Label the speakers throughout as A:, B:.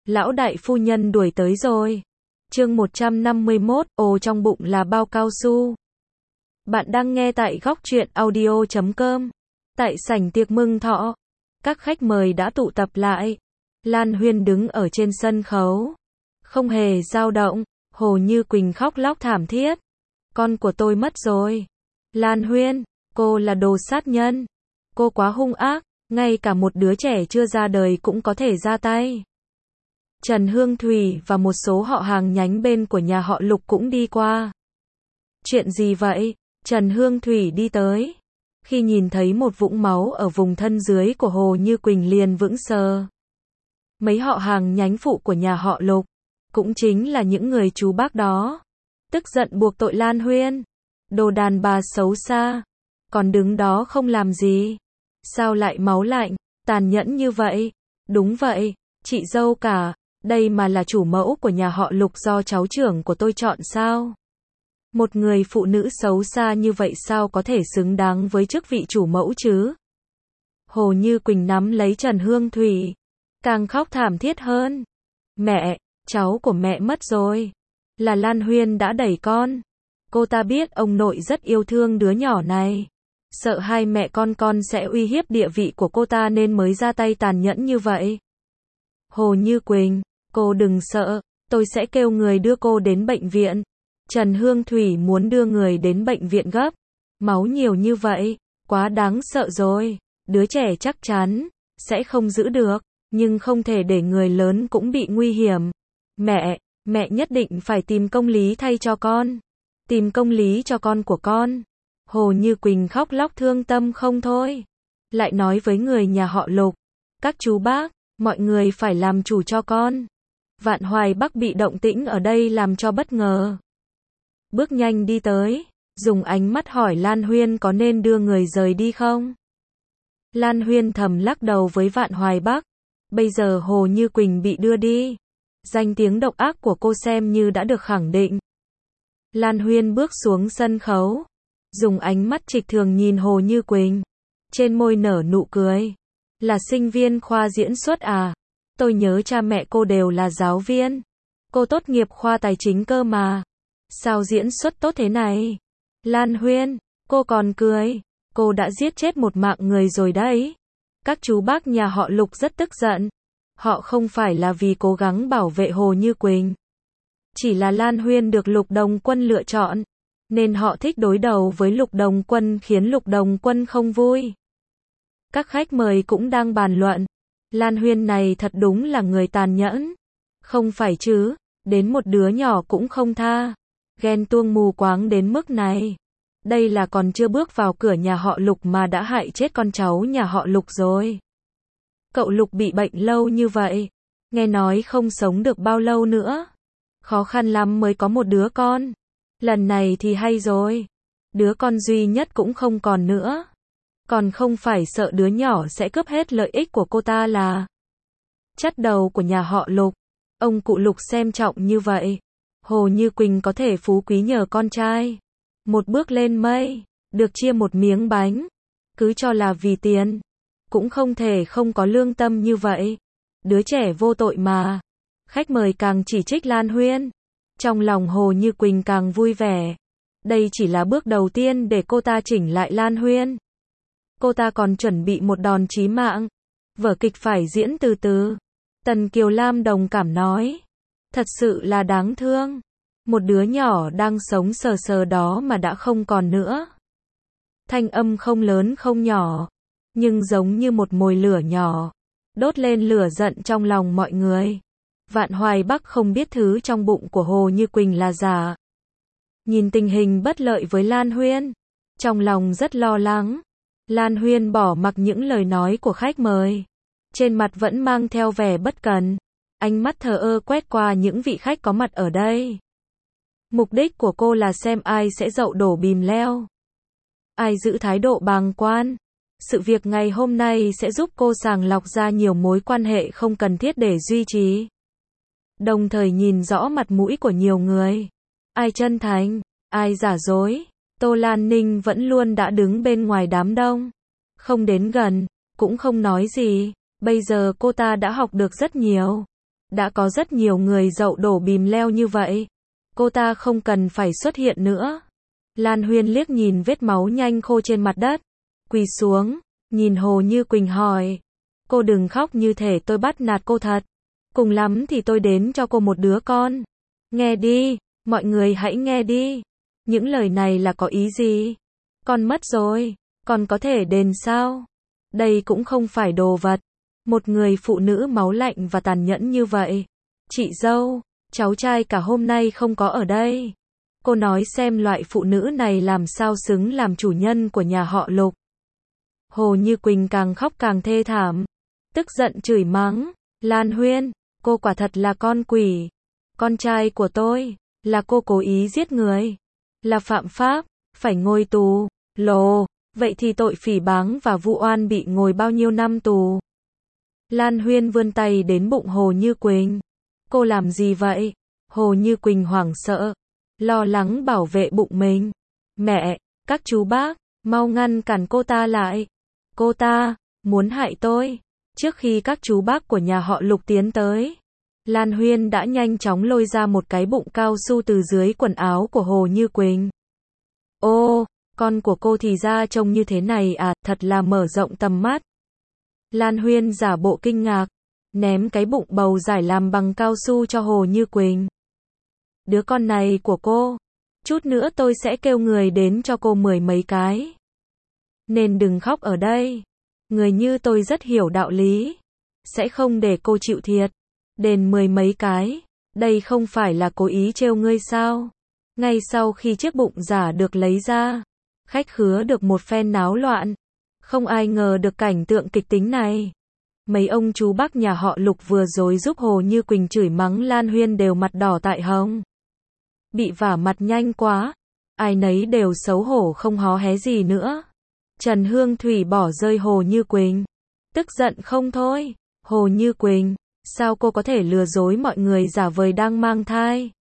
A: Lão đại phu nhân đuổi tới rồi. Chương 151, ồ trong bụng là bao cao su. Bạn đang nghe tại góc truyện audio.com. Tại sảnh tiệc mừng thọ, các khách mời đã tụ tập lại. Lan Huyên đứng ở trên sân khấu, không hề dao động. Hồ Như Quỳnh khóc lóc thảm thiết. Con của tôi mất rồi. Lan Huyên, cô là đồ sát nhân. Cô quá hung ác, ngay cả một đứa trẻ chưa ra đời cũng có thể ra tay. Trần Hương Thủy và một số họ hàng nhánh bên của nhà họ Lục cũng đi qua. Chuyện gì vậy? Trần Hương Thủy đi tới. Khi nhìn thấy một vũng máu ở vùng thân dưới của Hồ Như Quỳnh liền vững sờ. Mấy họ hàng nhánh phụ của nhà họ Lục, cũng chính là những người chú bác đó, tức giận buộc tội Lan Huyên. Đồ đàn bà xấu xa, còn đứng đó không làm gì. Sao lại máu lạnh, tàn nhẫn như vậy? Đúng vậy, chị dâu cả, đây mà là chủ mẫu của nhà họ Lục do cháu trưởng của tôi chọn sao? Một người phụ nữ xấu xa như vậy sao có thể xứng đáng với chức vị chủ mẫu chứ? Hồ Như Quỳnh nắm lấy Trần Hương Thủy, càng khóc thảm thiết hơn. Mẹ, cháu của mẹ mất rồi. Là Lan Huyên đã đẩy con. Cô ta biết ông nội rất yêu thương đứa nhỏ này. Sợ hai mẹ con sẽ uy hiếp địa vị của cô ta nên mới ra tay tàn nhẫn như vậy. Hồ Như Quỳnh, cô đừng sợ, tôi sẽ kêu người đưa cô đến bệnh viện. Trần Hương Thủy muốn đưa người đến bệnh viện gấp. Máu nhiều như vậy, quá đáng sợ rồi. Đứa trẻ chắc chắn sẽ không giữ được, nhưng không thể để người lớn cũng bị nguy hiểm. Mẹ nhất định phải tìm công lý thay cho con. Tìm công lý cho con của con. Hồ Như Quỳnh khóc lóc thương tâm không thôi. Lại nói với người nhà họ Lục, các chú bác, mọi người phải làm chủ cho con. Vạn Hoài Bắc bị động tĩnh ở đây làm cho bất ngờ. Bước nhanh đi tới, dùng ánh mắt hỏi Lan Huyên có nên đưa người rời đi không? Lan Huyên thầm lắc đầu với Vạn Hoài Bắc. Bây giờ Hồ Như Quỳnh bị đưa đi, danh tiếng độc ác của cô xem như đã được khẳng định. Lan Huyên bước xuống sân khấu, dùng ánh mắt trịch thường nhìn Hồ Như Quỳnh, trên môi nở nụ cười. Là sinh viên khoa diễn xuất à? Tôi nhớ cha mẹ cô đều là giáo viên. Cô tốt nghiệp khoa tài chính cơ mà. Sao diễn xuất tốt thế này? Lan Huyên, cô còn cười. Cô đã giết chết một mạng người rồi đấy. Các chú bác nhà họ Lục rất tức giận. Họ không phải là vì cố gắng bảo vệ Hồ Như Quỳnh. Chỉ là Lan Huyên được Lục Đồng Quân lựa chọn, nên họ thích đối đầu với Lục Đồng Quân khiến Lục Đồng Quân không vui. Các khách mời cũng đang bàn luận. Lan Huyên này thật đúng là người tàn nhẫn. Không phải chứ, đến một đứa nhỏ cũng không tha. Ghen tuông mù quáng đến mức này. Đây là còn chưa bước vào cửa nhà họ Lục mà đã hại chết con cháu nhà họ Lục rồi. Cậu Lục bị bệnh lâu như vậy, nghe nói không sống được bao lâu nữa. Khó khăn lắm mới có một đứa con. Lần này thì hay rồi. Đứa con duy nhất cũng không còn nữa. Còn không phải sợ đứa nhỏ sẽ cướp hết lợi ích của cô ta là chất đầu của nhà họ Lục. Ông cụ Lục xem trọng như vậy. Hồ Như Quỳnh có thể phú quý nhờ con trai. Một bước lên mây, được chia một miếng bánh. Cứ cho là vì tiền, cũng không thể không có lương tâm như vậy. Đứa trẻ vô tội mà. Khách mời càng chỉ trích Lan Huyên. Trong lòng Hồ Như Quỳnh càng vui vẻ. Đây chỉ là bước đầu tiên để cô ta chỉnh lại Lan Huyên. Cô ta còn chuẩn bị một đòn chí mạng. Vở kịch phải diễn từ từ. Tần Kiều Lam đồng cảm nói. Thật sự là đáng thương. Một đứa nhỏ đang sống sờ sờ đó mà đã không còn nữa. Thanh âm không lớn không nhỏ, nhưng giống như một mồi lửa nhỏ, đốt lên lửa giận trong lòng mọi người. Vạn Hoài Bắc không biết thứ trong bụng của Hồ Như Quỳnh là giả. Nhìn tình hình bất lợi với Lan Huyên, trong lòng rất lo lắng. Lan Huyên bỏ mặc những lời nói của khách mời, trên mặt vẫn mang theo vẻ bất cần, ánh mắt thờ ơ quét qua những vị khách có mặt ở đây. Mục đích của cô là xem ai sẽ dậu đổ bìm leo, ai giữ thái độ bàng quan. Sự việc ngày hôm nay sẽ giúp cô sàng lọc ra nhiều mối quan hệ không cần thiết để duy trì. Đồng thời nhìn rõ mặt mũi của nhiều người. Ai chân thành, ai giả dối. Tô Lan Ninh vẫn luôn đã đứng bên ngoài đám đông. Không đến gần, cũng không nói gì. Bây giờ cô ta đã học được rất nhiều. Đã có rất nhiều người dậu đổ bìm leo như vậy. Cô ta không cần phải xuất hiện nữa. Lan Huyên liếc nhìn vết máu nhanh khô trên mặt đất. Quỳ xuống, nhìn Hồ Như Quỳnh hỏi. Cô đừng khóc như thể tôi bắt nạt cô thật. Cùng lắm thì tôi đến cho cô một đứa con. Nghe đi, mọi người hãy nghe đi. Những lời này là có ý gì? Con mất rồi, còn có thể đền sao? Đây cũng không phải đồ vật. Một người phụ nữ máu lạnh và tàn nhẫn như vậy. Chị dâu, cháu trai cả hôm nay không có ở đây. Cô nói xem loại phụ nữ này làm sao xứng làm chủ nhân của nhà họ Lục. Hồ Như Quỳnh càng khóc càng thê thảm. Tức giận chửi mắng. Lan Huyên, cô quả thật là con quỷ. Con trai của tôi, là cô cố ý giết người. Là phạm pháp, phải ngồi tù. Lồ, vậy thì tội phỉ báng và vu oan bị ngồi bao nhiêu năm tù? Lan Huyên vươn tay đến bụng Hồ Như Quỳnh. Cô làm gì vậy? Hồ Như Quỳnh hoảng sợ, lo lắng bảo vệ bụng mình. Mẹ, các chú bác, mau ngăn cản cô ta lại. Cô ta, muốn hại tôi. Trước khi các chú bác của nhà họ Lục tiến tới, Lan Huyên đã nhanh chóng lôi ra một cái bụng cao su từ dưới quần áo của Hồ Như Quỳnh. Ô, con của cô thì ra trông như thế này à, thật là mở rộng tầm mắt. Lan Huyên giả bộ kinh ngạc, ném cái bụng bầu giải làm bằng cao su cho Hồ Như Quỳnh. Đứa con này của cô, chút nữa tôi sẽ kêu người đến cho cô 10 mấy cái. Nên đừng khóc ở đây. Người như tôi rất hiểu đạo lý. Sẽ không để cô chịu thiệt. Đền 10 mấy cái. Đây không phải là cố ý trêu ngươi sao? Ngay sau khi chiếc bụng giả được lấy ra, khách khứa được một phen náo loạn. Không ai ngờ được cảnh tượng kịch tính này. Mấy ông chú bác nhà họ Lục vừa rồi giúp Hồ Như Quỳnh chửi mắng Lan Huyên đều mặt đỏ tại hông. Bị vả mặt nhanh quá. Ai nấy đều xấu hổ không hó hé gì nữa. Trần Hương Thủy bỏ rơi Hồ Như Quỳnh. Tức giận không thôi. Hồ Như Quỳnh, sao cô có thể lừa dối mọi người giả vời đang mang thai?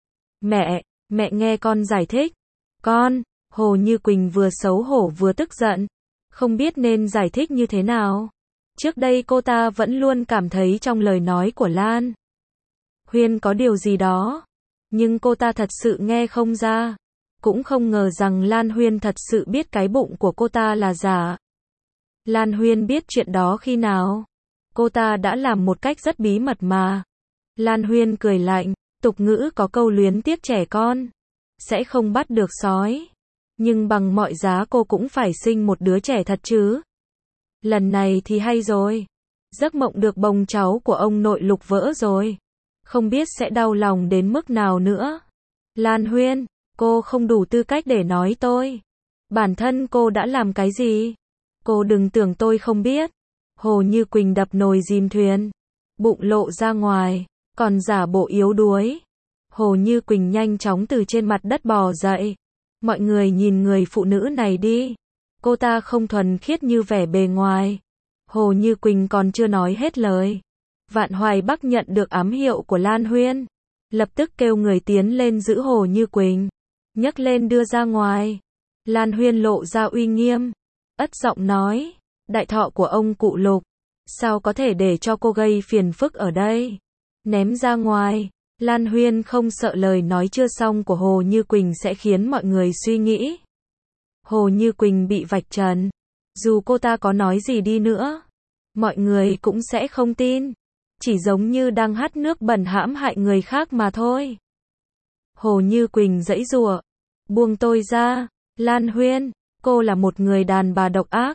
A: Mẹ nghe con giải thích. Con, Hồ Như Quỳnh vừa xấu hổ vừa tức giận. Không biết nên giải thích như thế nào. Trước đây cô ta vẫn luôn cảm thấy trong lời nói của Lan Huyên có điều gì đó. Nhưng cô ta thật sự nghe không ra. Cũng không ngờ rằng Lan Huyên thật sự biết cái bụng của cô ta là giả. Lan Huyên biết chuyện đó khi nào? Cô ta đã làm một cách rất bí mật mà. Lan Huyên cười lạnh, tục ngữ có câu luyến tiếc trẻ con, sẽ không bắt được sói. Nhưng bằng mọi giá cô cũng phải sinh một đứa trẻ thật chứ. Lần này thì hay rồi. Giấc mộng được bồng cháu của ông nội Lục vỡ rồi. Không biết sẽ đau lòng đến mức nào nữa. Lan Huyên, cô không đủ tư cách để nói tôi. Bản thân cô đã làm cái gì? Cô đừng tưởng tôi không biết. Hồ Như Quỳnh đập nồi dìm thuyền. Bụng lộ ra ngoài, còn giả bộ yếu đuối. Hồ Như Quỳnh nhanh chóng từ trên mặt đất bò dậy. Mọi người nhìn người phụ nữ này đi. Cô ta không thuần khiết như vẻ bề ngoài. Hồ Như Quỳnh còn chưa nói hết lời. Vạn Hoài Bắc nhận được ám hiệu của Lan Huyên. Lập tức kêu người tiến lên giữ Hồ Như Quỳnh. Nhấc lên đưa ra ngoài. Lan Huyên lộ ra uy nghiêm. Ất giọng nói. Đại thọ của ông cụ Lục. Sao có thể để cho cô gây phiền phức ở đây? Ném ra ngoài. Lan Huyên không sợ lời nói chưa xong của Hồ Như Quỳnh sẽ khiến mọi người suy nghĩ. Hồ Như Quỳnh bị vạch trần. Dù cô ta có nói gì đi nữa, mọi người cũng sẽ không tin. Chỉ giống như đang hắt nước bẩn hãm hại người khác mà thôi. Hồ Như Quỳnh giãy giụa. Buông tôi ra. Lan Huyên, cô là một người đàn bà độc ác.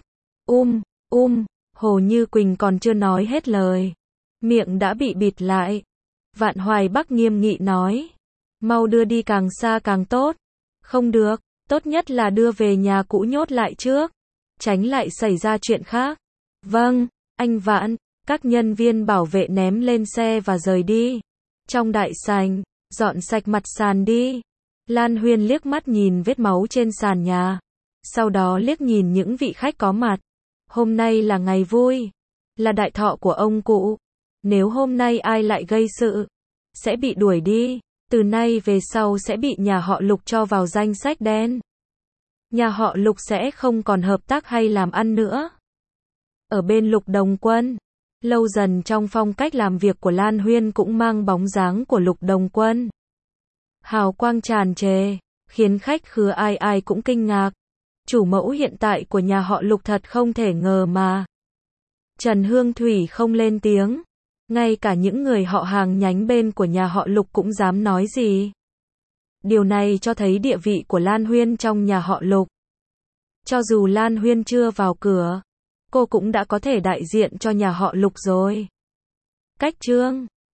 A: Hồ Như Quỳnh còn chưa nói hết lời. Miệng đã bị bịt lại. Vạn Hoài Bắc nghiêm nghị nói. Mau đưa đi càng xa càng tốt. Không được, tốt nhất là đưa về nhà cũ nhốt lại trước. Tránh lại xảy ra chuyện khác. Vâng, anh Vạn. Các nhân viên bảo vệ ném lên xe và rời đi. Trong đại sảnh, dọn sạch mặt sàn đi. Lan Huyên liếc mắt nhìn vết máu trên sàn nhà. Sau đó liếc nhìn những vị khách có mặt. Hôm nay là ngày vui. Là đại thọ của ông cụ. Nếu hôm nay ai lại gây sự, sẽ bị đuổi đi. Từ nay về sau sẽ bị nhà họ Lục cho vào danh sách đen. Nhà họ Lục sẽ không còn hợp tác hay làm ăn nữa. Ở bên Lục Đồng Quân, Lâu dần trong phong cách làm việc của Lan Huyên cũng mang bóng dáng của Lục Đồng Quân. Hào quang tràn trề, khiến khách khứa ai ai cũng kinh ngạc. Chủ mẫu hiện tại của nhà họ Lục thật không thể ngờ mà. Trần Hương Thủy không lên tiếng. Ngay cả những người họ hàng nhánh bên của nhà họ Lục cũng dám nói gì. Điều này cho thấy địa vị của Lan Huyên trong nhà họ Lục. Cho dù Lan Huyên chưa vào cửa, cô cũng đã có thể đại diện cho nhà họ Lục rồi. Cách chương